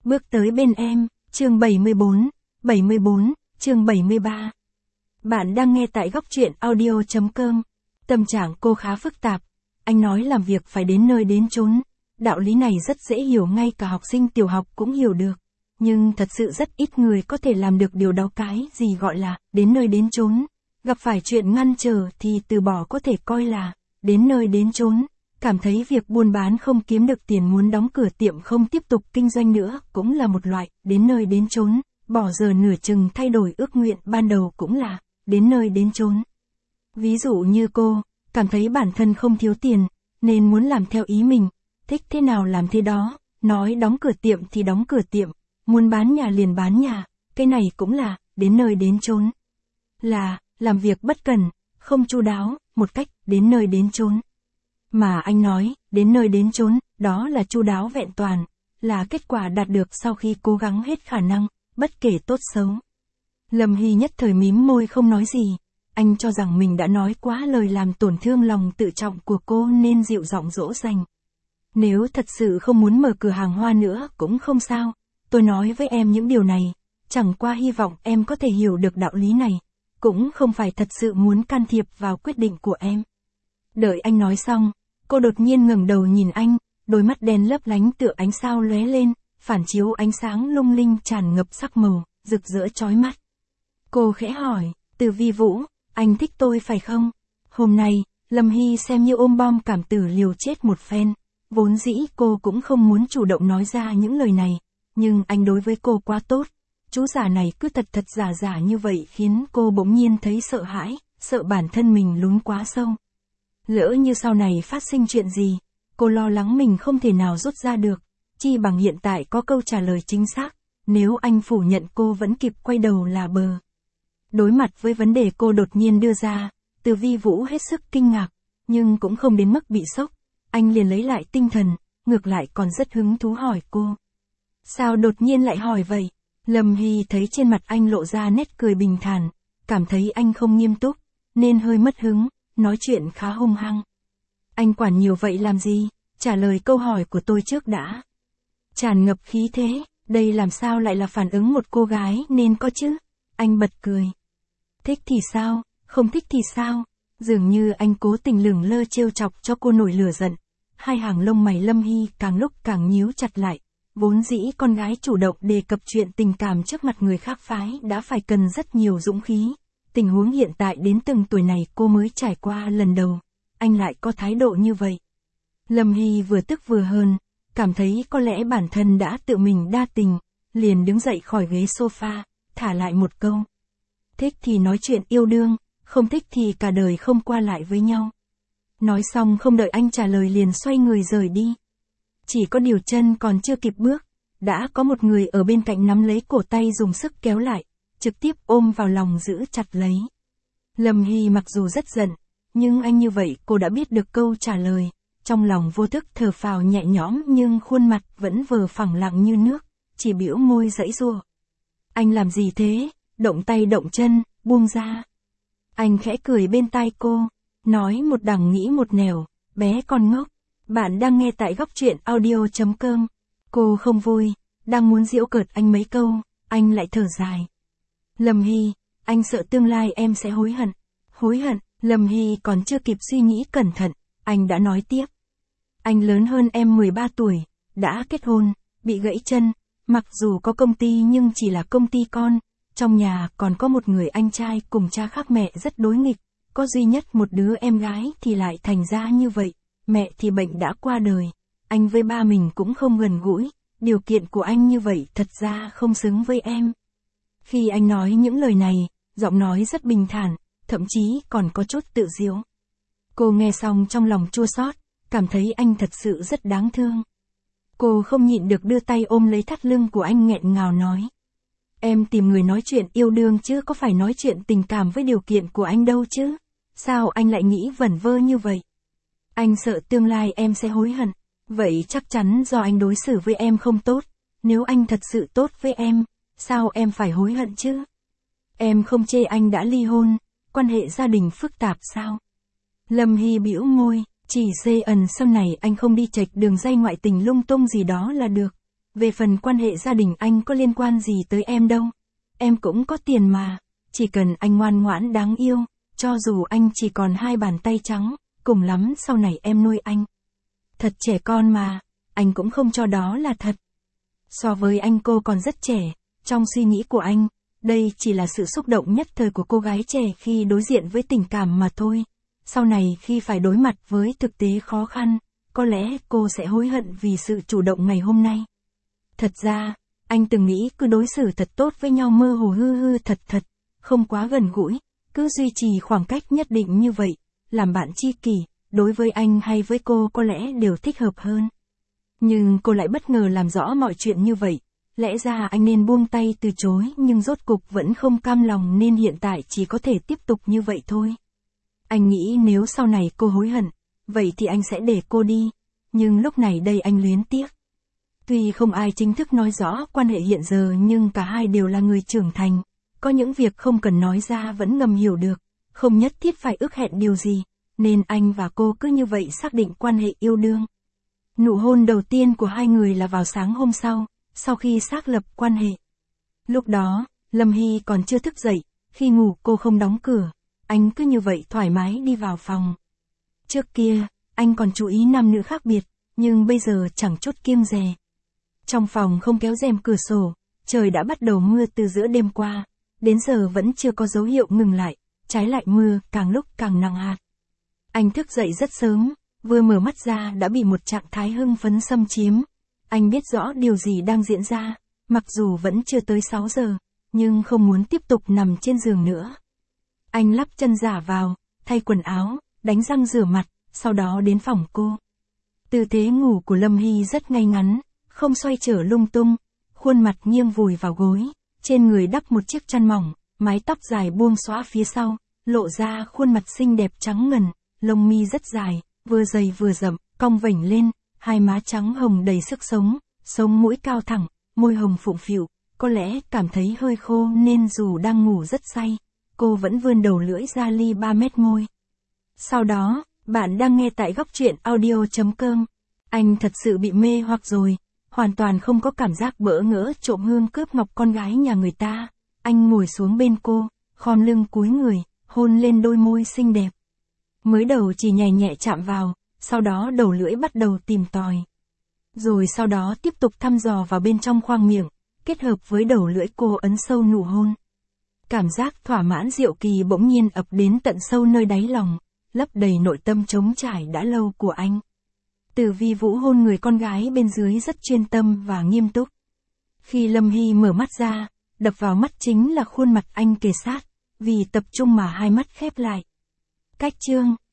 Bước tới bên em, chương 74, chương 73. Bạn đang nghe tại góc truyện audio.com. Tâm trạng cô khá phức tạp. Anh nói làm việc phải đến nơi đến chốn. Đạo lý này rất dễ hiểu, ngay cả học sinh tiểu học cũng hiểu được. Nhưng thật sự rất ít người có thể làm được điều đó. Cái gì gọi là đến nơi đến chốn? Gặp phải chuyện ngăn trở thì từ bỏ có thể coi là đến nơi đến chốn. Cảm thấy việc buôn bán không kiếm được tiền, muốn đóng cửa tiệm không tiếp tục kinh doanh nữa cũng là một loại đến nơi đến chốn. Bỏ giờ nửa chừng thay đổi ước nguyện ban đầu cũng là đến nơi đến chốn. Ví dụ như cô, cảm thấy bản thân không thiếu tiền, nên muốn làm theo ý mình, thích thế nào làm thế đó, nói đóng cửa tiệm thì đóng cửa tiệm, muốn bán nhà liền bán nhà, cái này cũng là đến nơi đến chốn. Là, làm việc bất cần, không chu đáo, một cách đến nơi đến chốn. Mà anh nói, đến nơi đến chốn, đó là chu đáo vẹn toàn, là kết quả đạt được sau khi cố gắng hết khả năng, bất kể tốt xấu. Lâm Hy nhất thời mím môi không nói gì. Anh cho rằng mình đã nói quá lời làm tổn thương lòng tự trọng của cô nên dịu giọng dỗ dành. Nếu thật sự không muốn mở cửa hàng hoa nữa cũng không sao. Tôi nói với em những điều này, chẳng qua hy vọng em có thể hiểu được đạo lý này. Cũng không phải thật sự muốn can thiệp vào quyết định của em. Đợi anh nói xong, cô đột nhiên ngẩng đầu nhìn anh, đôi mắt đen lấp lánh tựa ánh sao lóe lên, phản chiếu ánh sáng lung linh tràn ngập sắc màu, rực rỡ chói mắt. Cô khẽ hỏi, Từ Vi Vũ, anh thích tôi phải không? Hôm nay, Lâm Hy xem như ôm bom cảm tử liều chết một phen. Vốn dĩ cô cũng không muốn chủ động nói ra những lời này, nhưng anh đối với cô quá tốt. Chú già này cứ thật giả như vậy khiến cô bỗng nhiên thấy sợ hãi, sợ bản thân mình lún quá sâu. Lỡ như sau này phát sinh chuyện gì, cô lo lắng mình không thể nào rút ra được, chi bằng hiện tại có câu trả lời chính xác, nếu anh phủ nhận cô vẫn kịp quay đầu là bờ. Đối mặt với vấn đề cô đột nhiên đưa ra, Từ Vi Vũ hết sức kinh ngạc, nhưng cũng không đến mức bị sốc. Anh liền lấy lại tinh thần, ngược lại còn rất hứng thú hỏi cô. Sao đột nhiên lại hỏi vậy? Lâm Hy thấy trên mặt anh lộ ra nét cười bình thản, cảm thấy anh không nghiêm túc, nên hơi mất hứng, nói chuyện khá hung hăng. Anh quản nhiều vậy làm gì? Trả lời câu hỏi của tôi trước đã. Tràn ngập khí thế, đây làm sao lại là phản ứng một cô gái nên có chứ? Anh bật cười. Thích thì sao, không thích thì sao? Dường như anh cố tình lửng lơ trêu chọc cho cô nổi lửa giận. Hai hàng lông mày Lâm Hy càng lúc càng nhíu chặt lại. Vốn dĩ con gái chủ động đề cập chuyện tình cảm trước mặt người khác phái đã phải cần rất nhiều dũng khí. Tình huống hiện tại đến từng tuổi này cô mới trải qua lần đầu. Anh lại có thái độ như vậy. Lâm Hy vừa tức vừa hờn, cảm thấy có lẽ bản thân đã tự mình đa tình, liền đứng dậy khỏi ghế sofa, thả lại một câu. Thích thì nói chuyện yêu đương, không thích thì cả đời không qua lại với nhau. Nói xong không đợi anh trả lời liền xoay người rời đi. Chỉ có điều chân còn chưa kịp bước, đã có một người ở bên cạnh nắm lấy cổ tay dùng sức kéo lại, trực tiếp ôm vào lòng giữ chặt lấy. Lâm Hy mặc dù rất giận, nhưng anh như vậy cô đã biết được câu trả lời, trong lòng vô thức thở phào nhẹ nhõm nhưng khuôn mặt vẫn vờ phẳng lặng như nước, chỉ bĩu môi giãy giụa. Anh làm gì thế? Động tay động chân, buông ra. Anh khẽ cười bên tai cô, nói một đằng nghĩ một nẻo, bé con ngốc. Bạn đang nghe tại góc truyện audio.com. Cô không vui, đang muốn giễu cợt anh mấy câu, anh lại thở dài. Lâm Hy, anh sợ tương lai em sẽ hối hận. Hối hận? Lâm Hy còn chưa kịp suy nghĩ cẩn thận, anh đã nói tiếp. Anh lớn hơn em 13 tuổi, đã kết hôn, bị gãy chân, mặc dù có công ty nhưng chỉ là công ty con. Trong nhà còn có một người anh trai cùng cha khác mẹ rất đối nghịch, có duy nhất một đứa em gái thì lại thành ra như vậy, mẹ thì bệnh đã qua đời, anh với ba mình cũng không gần gũi, điều kiện của anh như vậy thật ra không xứng với em. Khi anh nói những lời này, giọng nói rất bình thản, thậm chí còn có chút tự giễu. Cô nghe xong trong lòng chua xót, cảm thấy anh thật sự rất đáng thương. Cô không nhịn được đưa tay ôm lấy thắt lưng của anh nghẹn ngào nói. Em tìm người nói chuyện yêu đương chứ có phải nói chuyện tình cảm với điều kiện của anh đâu chứ. Sao anh lại nghĩ vẩn vơ như vậy? Anh sợ tương lai em sẽ hối hận. Vậy chắc chắn do anh đối xử với em không tốt. Nếu anh thật sự tốt với em, sao em phải hối hận chứ? Em không chê anh đã ly hôn, quan hệ gia đình phức tạp sao? Lâm Hy bĩu môi, chỉ sau này anh không đi chệch đường dây ngoại tình lung tung gì đó là được. Về phần quan hệ gia đình anh có liên quan gì tới em đâu. Em cũng có tiền mà, chỉ cần anh ngoan ngoãn đáng yêu, cho dù anh chỉ còn 2 bàn tay trắng, cùng lắm sau này em nuôi anh. Thật trẻ con mà, anh cũng không cho đó là thật. So với anh cô còn rất trẻ, trong suy nghĩ của anh, đây chỉ là sự xúc động nhất thời của cô gái trẻ khi đối diện với tình cảm mà thôi. Sau này khi phải đối mặt với thực tế khó khăn, có lẽ cô sẽ hối hận vì sự chủ động ngày hôm nay. Thật ra, anh từng nghĩ cứ đối xử thật tốt với nhau mơ hồ hư thật, không quá gần gũi, cứ duy trì khoảng cách nhất định như vậy, làm bạn tri kỷ, đối với anh hay với cô có lẽ đều thích hợp hơn. Nhưng cô lại bất ngờ làm rõ mọi chuyện như vậy, lẽ ra anh nên buông tay từ chối nhưng rốt cục vẫn không cam lòng nên hiện tại chỉ có thể tiếp tục như vậy thôi. Anh nghĩ nếu sau này cô hối hận, vậy thì anh sẽ để cô đi, nhưng lúc này đây anh luyến tiếc. Tuy không ai chính thức nói rõ quan hệ hiện giờ nhưng cả hai đều là người trưởng thành, có những việc không cần nói ra vẫn ngầm hiểu được, không nhất thiết phải ước hẹn điều gì, nên anh và cô cứ như vậy xác định quan hệ yêu đương. Nụ hôn đầu tiên của hai người là vào sáng hôm sau khi xác lập quan hệ. Lúc đó, Lâm Hy còn chưa thức dậy, khi ngủ cô không đóng cửa, anh cứ như vậy thoải mái đi vào phòng. Trước kia, anh còn chú ý nam nữ khác biệt, nhưng bây giờ chẳng chút kiêng dè. Trong phòng không kéo rèm cửa sổ, trời đã bắt đầu mưa từ giữa đêm qua, đến giờ vẫn chưa có dấu hiệu ngừng lại, trái lại mưa càng lúc càng nặng hạt. Anh thức dậy rất sớm, vừa mở mắt ra đã bị một trạng thái hưng phấn xâm chiếm. Anh biết rõ điều gì đang diễn ra, mặc dù vẫn chưa tới 6 giờ, nhưng không muốn tiếp tục nằm trên giường nữa. Anh lắp chân giả vào, thay quần áo, đánh răng rửa mặt, sau đó đến phòng cô. Tư thế ngủ của Lâm Hy rất ngay ngắn, không xoay trở lung tung, khuôn mặt nghiêng vùi vào gối, trên người đắp một chiếc chăn mỏng, mái tóc dài buông xõa phía sau, lộ ra khuôn mặt xinh đẹp trắng ngần, lông mi rất dài, vừa dày vừa rậm, cong vểnh lên, hai má trắng hồng đầy sức sống, sống mũi cao thẳng, môi hồng phụng phịu, có lẽ cảm thấy hơi khô nên dù đang ngủ rất say, cô vẫn vươn đầu lưỡi ra ly 3 mét môi. Sau đó, bạn đang nghe tại góc truyện audio.com. Anh thật sự bị mê hoặc rồi, hoàn toàn không có cảm giác bỡ ngỡ trộm hương cướp ngọc con gái nhà người ta. Anh ngồi xuống bên cô, khom lưng cúi người, hôn lên đôi môi xinh đẹp. Mới đầu chỉ nhẹ nhẹ chạm vào, sau đó đầu lưỡi bắt đầu tìm tòi. Rồi sau đó tiếp tục thăm dò vào bên trong khoang miệng, kết hợp với đầu lưỡi cô ấn sâu nụ hôn. Cảm giác thỏa mãn diệu kỳ bỗng nhiên ập đến tận sâu nơi đáy lòng, lấp đầy nội tâm trống trải đã lâu của anh. Từ Vi Vũ hôn người con gái bên dưới rất chuyên tâm và nghiêm túc. Khi Lâm Hy mở mắt ra, đập vào mắt chính là khuôn mặt anh kề sát, vì tập trung mà hai mắt khép lại. Cách chương